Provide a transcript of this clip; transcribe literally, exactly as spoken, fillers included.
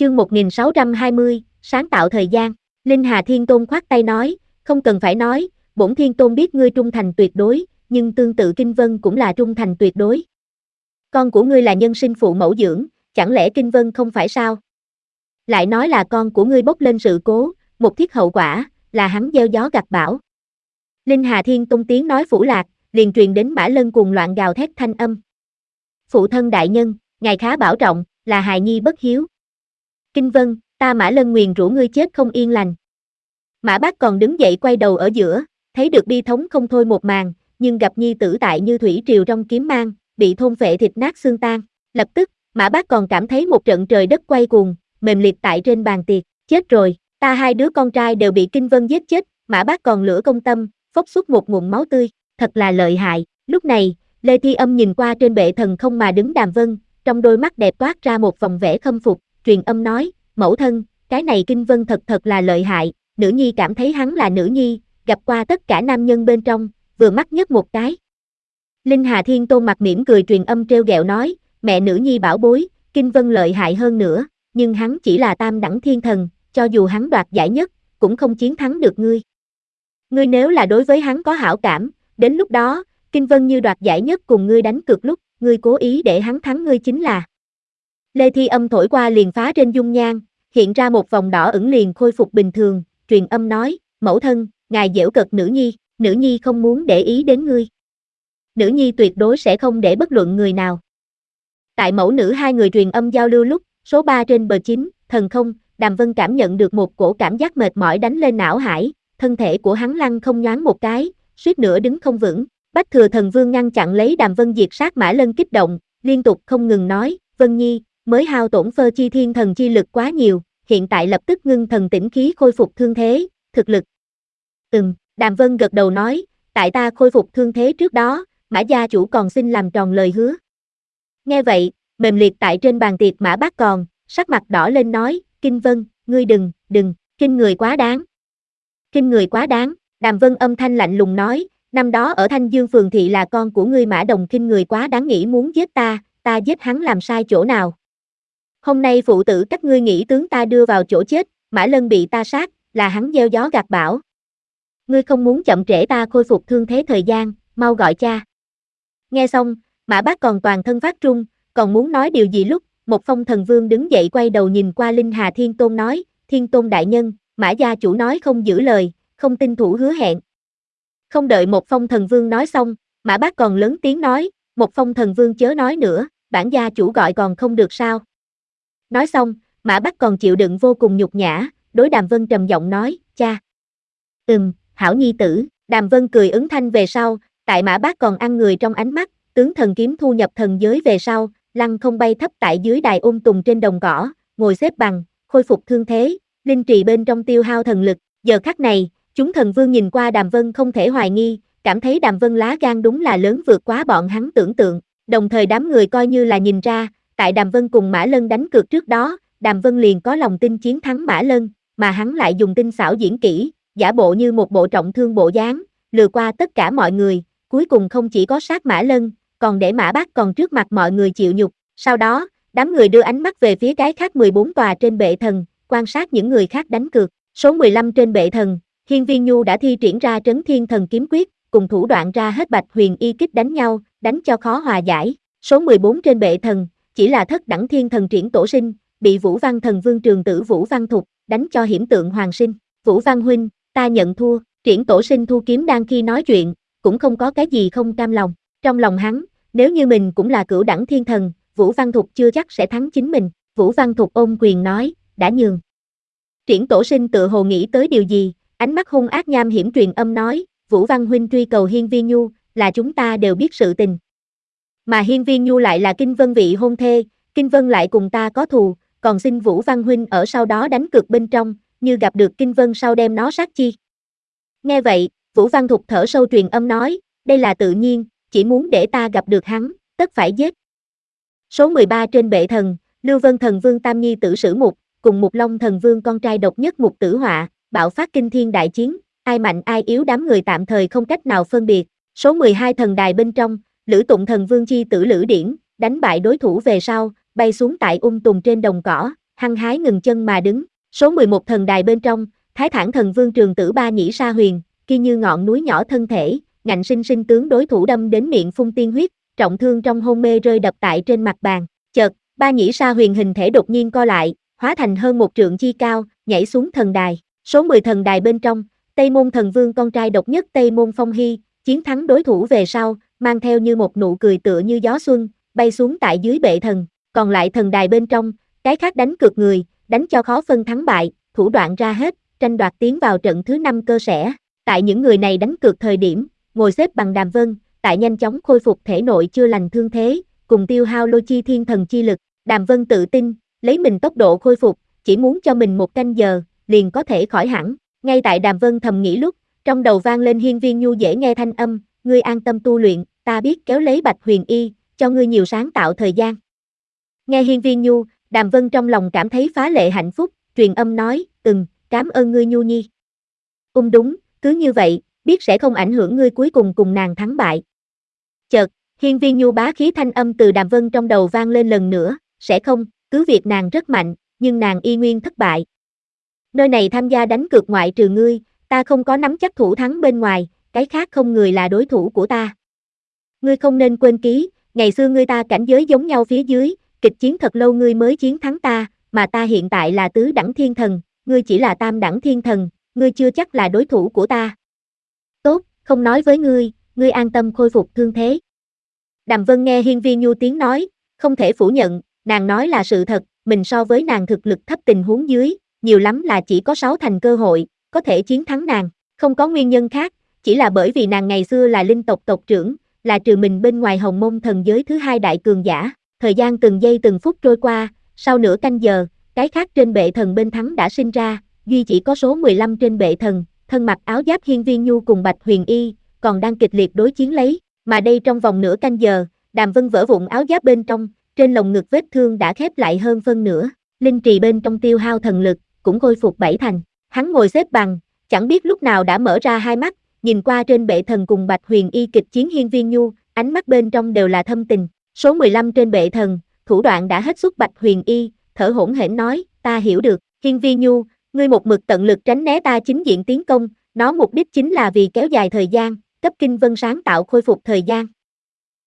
Chương một nghìn sáu trăm hai mươi, sáng tạo thời gian. Linh Hà Thiên Tôn khoát tay nói, không cần phải nói, bổn Thiên Tôn biết ngươi trung thành tuyệt đối, nhưng tương tự Kinh Vân cũng là trung thành tuyệt đối. Con của ngươi là nhân sinh phụ mẫu dưỡng, chẳng lẽ Kinh Vân không phải sao? Lại nói là con của ngươi bốc lên sự cố, một thiết hậu quả, là hắn gieo gió gặt bão. Linh Hà Thiên Tôn tiếng nói phủ lạc, liền truyền đến Mã Lân cuồng loạn gào thét thanh âm. Phụ thân đại nhân, ngài khá bảo trọng, là hài nhi bất hiếu. Kinh Vân, ta Mã Lân nguyền rủa ngươi chết không yên lành. Mã Bác còn đứng dậy quay đầu ở giữa, thấy được bi thống không thôi một màn, nhưng gặp nhi tử tại như thủy triều trong kiếm mang, bị thôn phệ thịt nát xương tan. Lập tức, Mã Bác còn cảm thấy một trận trời đất quay cuồng, mềm liệt tại trên bàn tiệc. Chết rồi, ta hai đứa con trai đều bị Kinh Vân giết chết. Mã Bác còn lửa công tâm, phốc xuất một ngụm máu tươi, thật là lợi hại. Lúc này, Lê Thi Âm nhìn qua trên bệ thần không mà đứng Đàm Vân, trong đôi mắt đẹp toát ra một vòng vẻ khâm phục, truyền âm nói, mẫu thân, cái này Kinh Vân thật thật là lợi hại, nữ nhi cảm thấy hắn là nữ nhi, gặp qua tất cả nam nhân bên trong, vừa mắt nhất một cái. Linh Hà Thiên Tôn mặt mỉm cười truyền âm trêu ghẹo nói, mẹ nữ nhi bảo bối, Kinh Vân lợi hại hơn nữa, nhưng hắn chỉ là tam đẳng thiên thần, cho dù hắn đoạt giải nhất, cũng không chiến thắng được ngươi. Ngươi nếu là đối với hắn có hảo cảm, đến lúc đó, Kinh Vân như đoạt giải nhất cùng ngươi đánh cược lúc, ngươi cố ý để hắn thắng ngươi chính là. Lê Thi Âm thổi qua liền phá trên dung nhan, hiện ra một vòng đỏ ửng liền khôi phục bình thường, truyền âm nói, mẫu thân, ngài giễu cợt nữ nhi, nữ nhi không muốn để ý đến ngươi. Nữ nhi tuyệt đối sẽ không để bất luận người nào. Tại mẫu nữ hai người truyền âm giao lưu lúc, số ba trên bờ chín, thần không, Đàm Vân cảm nhận được một cổ cảm giác mệt mỏi đánh lên não hải, thân thể của hắn lăn không nhoáng một cái, suýt nữa đứng không vững. Bách Thừa Thần Vương ngăn chặn lấy Đàm Vân diệt sát Mã Lân kích động, liên tục không ngừng nói, Vân Nhi, mới hao tổn Phơ Chi Thiên Thần chi lực quá nhiều, hiện tại lập tức ngưng thần tĩnh khí khôi phục thương thế, thực lực. Ừm, Đàm Vân gật đầu nói, tại ta khôi phục thương thế trước đó, Mã gia chủ còn xin làm tròn lời hứa. Nghe vậy, mềm liệt tại trên bàn tiệc Mã Bác còn, sắc mặt đỏ lên nói, Kinh Vân, ngươi đừng, đừng, kinh người quá đáng. Kinh người quá đáng, Đàm Vân âm thanh lạnh lùng nói, năm đó ở Thanh Dương Phường Thị là con của ngươi Mã Đồng kinh người quá đáng nghĩ muốn giết ta, ta giết hắn làm sai chỗ nào. Hôm nay phụ tử các ngươi nghĩ tướng ta đưa vào chỗ chết, Mã Lân bị ta sát, là hắn gieo gió gặt bão. Ngươi không muốn chậm trễ ta khôi phục thương thế thời gian, mau gọi cha. Nghe xong, Mã Bác còn toàn thân phát trung, còn muốn nói điều gì lúc, một phong thần vương đứng dậy quay đầu nhìn qua Linh Hà Thiên Tôn nói, Thiên Tôn đại nhân, Mã gia chủ nói không giữ lời, không tin thủ hứa hẹn. Không đợi một phong thần vương nói xong, Mã Bác còn lớn tiếng nói, một phong thần vương chớ nói nữa, bản gia chủ gọi còn không được sao. Nói xong, Mã Bác còn chịu đựng vô cùng nhục nhã, đối Đàm Vân trầm giọng nói, cha. Ừm, hảo nhi tử, Đàm Vân cười ứng thanh về sau, tại Mã Bác còn ăn người trong ánh mắt, tướng thần kiếm thu nhập thần giới về sau, lăng không bay thấp tại dưới đài ôn tùng trên đồng cỏ, ngồi xếp bằng, khôi phục thương thế, linh trì bên trong tiêu hao thần lực, giờ khắc này, chúng thần vương nhìn qua Đàm Vân không thể hoài nghi, cảm thấy Đàm Vân lá gan đúng là lớn vượt quá bọn hắn tưởng tượng, đồng thời đám người coi như là nhìn ra, tại Đàm Vân cùng Mã Lân đánh cược trước đó, Đàm Vân liền có lòng tin chiến thắng Mã Lân, mà hắn lại dùng tinh xảo diễn kỹ, giả bộ như một bộ trọng thương bộ dáng, lừa qua tất cả mọi người, cuối cùng không chỉ có sát Mã Lân, còn để Mã Bác còn trước mặt mọi người chịu nhục. Sau đó, đám người đưa ánh mắt về phía cái khác mười bốn tòa trên bệ thần, quan sát những người khác đánh cược. Số mười lăm trên bệ thần, Hiên Viên Nhu đã thi triển ra Trấn Thiên Thần Kiếm Quyết, cùng thủ đoạn ra hết Bạch Huyền Y kích đánh nhau, đánh cho khó hòa giải. Số mười bốn trên bệ thần, chỉ là thất đẳng thiên thần triển tổ sinh, bị Vũ Văn Thần Vương trường tử Vũ Văn Thục, đánh cho hiểm tượng hoàng sinh. Vũ Văn huynh, ta nhận thua, triển tổ sinh thu kiếm đang khi nói chuyện, cũng không có cái gì không cam lòng. Trong lòng hắn, nếu như mình cũng là cửu đẳng thiên thần, Vũ Văn Thục chưa chắc sẽ thắng chính mình. Vũ Văn Thục ôm quyền nói, đã nhường. Triển tổ sinh tự hồ nghĩ tới điều gì, ánh mắt hung ác nham hiểm truyền âm nói, Vũ Văn huynh truy cầu Hiên Viên Nhu, là chúng ta đều biết sự tình. Mà Hiên Viên Nhu lại là Kinh Vân vị hôn thê, Kinh Vân lại cùng ta có thù, còn xin Vũ Văn huynh ở sau đó đánh cược bên trong, như gặp được Kinh Vân sau đem nó sát chi. Nghe vậy, Vũ Văn Thục thở sâu truyền âm nói, đây là tự nhiên, chỉ muốn để ta gặp được hắn, tất phải giết. Số mười ba trên bệ thần, Lưu Vân Thần Vương Tam Nhi tử Sử Mục, cùng Mục Long Thần Vương con trai độc nhất Mục Tử Họa, bạo phát kinh thiên đại chiến, ai mạnh ai yếu đám người tạm thời không cách nào phân biệt. Số mười hai thần đài bên trong, Lữ Tụng Thần Vương chi tử Lữ Điển, đánh bại đối thủ về sau, bay xuống tại ung tùng trên đồng cỏ, hăng hái ngừng chân mà đứng. Số mười một thần đài bên trong, Thái Thản Thần Vương Trường Tử Ba Nhĩ Sa Huyền, kia như ngọn núi nhỏ thân thể, ngạnh sinh sinh tướng đối thủ đâm đến miệng phun tiên huyết, trọng thương trong hôn mê rơi đập tại trên mặt bàn. Chợt, Ba Nhĩ Sa Huyền hình thể đột nhiên co lại, hóa thành hơn một trượng chi cao, nhảy xuống thần đài. Số mười thần đài bên trong, Tây Môn Thần Vương con trai độc nhất Tây Môn Phong Hy, chiến thắng đối thủ về sau, mang theo như một nụ cười tựa như gió xuân, bay xuống tại dưới bệ thần. Còn lại thần đài bên trong, cái khác đánh cược người, đánh cho khó phân thắng bại, thủ đoạn ra hết, tranh đoạt tiến vào trận thứ năm cơ sẽ. Tại những người này đánh cược thời điểm, ngồi xếp bằng Đàm Vân, tại nhanh chóng khôi phục thể nội chưa lành thương thế, cùng tiêu hao lôi chi thiên thần chi lực. Đàm Vân tự tin, lấy mình tốc độ khôi phục, chỉ muốn cho mình một canh giờ, liền có thể khỏi hẳn. Ngay tại Đàm Vân thầm nghĩ lúc, trong đầu vang lên Hiên Viên Nhu dễ nghe thanh âm, ngươi an tâm tu luyện, ta biết kéo lấy Bạch Huyền Y, cho ngươi nhiều sáng tạo thời gian. Nghe Hiên Viên Nhu, Đàm Vân trong lòng cảm thấy phá lệ hạnh phúc, truyền âm nói, ừm, cảm ơn ngươi Nhu Nhi. Ừm đúng, cứ như vậy, biết sẽ không ảnh hưởng ngươi cuối cùng cùng nàng thắng bại. Chợt, Hiên Viên Nhu bá khí thanh âm từ Đàm Vân trong đầu vang lên lần nữa, sẽ không, cứ việc nàng rất mạnh, nhưng nàng y nguyên thất bại. Nơi này tham gia đánh cược ngoại trừ ngươi, ta không có nắm chắc thủ thắng bên ngoài, cái khác không người là đối thủ của ta. Ngươi không nên quên ký, ngày xưa ngươi ta cảnh giới giống nhau phía dưới, kịch chiến thật lâu ngươi mới chiến thắng ta, mà ta hiện tại là tứ đẳng thiên thần, ngươi chỉ là tam đẳng thiên thần, ngươi chưa chắc là đối thủ của ta. Tốt, không nói với ngươi, ngươi an tâm khôi phục thương thế. Đàm Vân nghe Hiên Viên Nhu tiếng nói, không thể phủ nhận, nàng nói là sự thật, mình so với nàng thực lực thấp tình huống dưới, nhiều lắm là chỉ có sáu thành cơ hội, có thể chiến thắng nàng, không có nguyên nhân khác, chỉ là bởi vì nàng ngày xưa là linh tộc tộc trưởng, là trừ mình bên ngoài Hồng Môn thần giới thứ hai đại cường giả. Thời gian từng giây từng phút trôi qua, sau nửa canh giờ, cái khác trên bệ thần bên thắng đã sinh ra, duy chỉ có số mười lăm trên bệ thần, thân mặc áo giáp Hiên Viên Nhu cùng Bạch Huyền Y, còn đang kịch liệt đối chiến lấy, mà đây trong vòng nửa canh giờ, Đàm Vân vỡ vụn áo giáp bên trong, trên lồng ngực vết thương đã khép lại hơn phân nửa, linh trì bên trong tiêu hao thần lực, cũng khôi phục bảy thành. Hắn ngồi xếp bằng, chẳng biết lúc nào đã mở ra hai mắt, nhìn qua trên bệ thần cùng Bạch Huyền Y kịch chiến Hiên Viên Nhu, ánh mắt bên trong đều là thâm tình. Số mười lăm trên bệ thần, thủ đoạn đã hết xuất Bạch Huyền Y, thở hổn hển nói, ta hiểu được, Hiên Viên Nhu, ngươi một mực tận lực tránh né ta chính diện tiến công, nó mục đích chính là vì kéo dài thời gian, cấp Kinh Vân sáng tạo khôi phục thời gian.